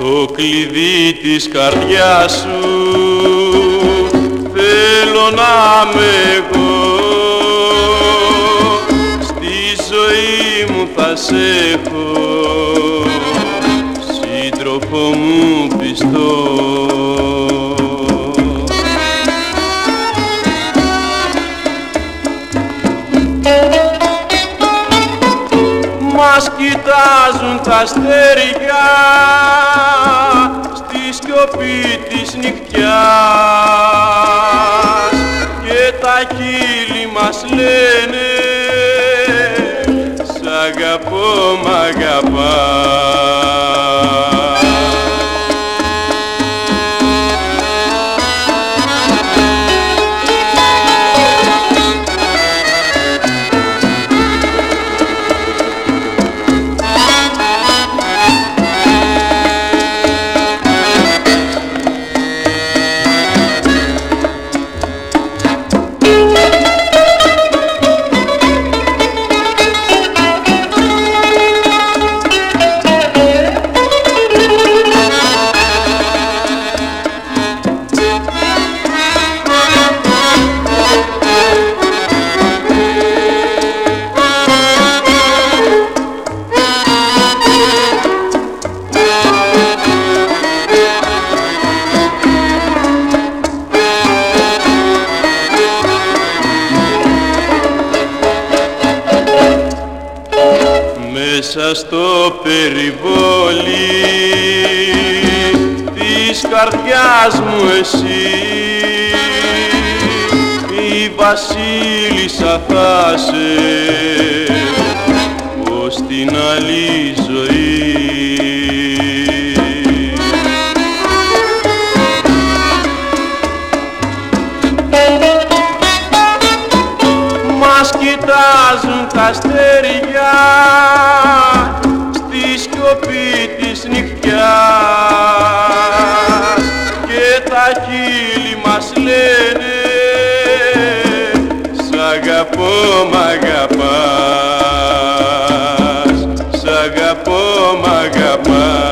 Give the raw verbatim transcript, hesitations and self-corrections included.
Το κλειδί της καρδιάς σου θέλω να είμαι εγώ. Στη ζωή μου θα σ' έχω σύντροφο μου πιστό. Μας κοιτάζουν τα αστέρια στη σιωπή της νυχτιάς και τα χείλη μας λένε σ' αγαπώ, μ' αγαπάς. Μέσα στο περιβόλι της καρδιάς μου εσύ η βασίλισσα θα σε ως την άλλη ζωή. Μας κοιτάζουν τα αστέρια στη σιωπή της νυχτιάς και τα χείλη μας λένε σ' αγαπώ, μ' αγαπάς, σ' αγαπώ, μ' αγαπάς.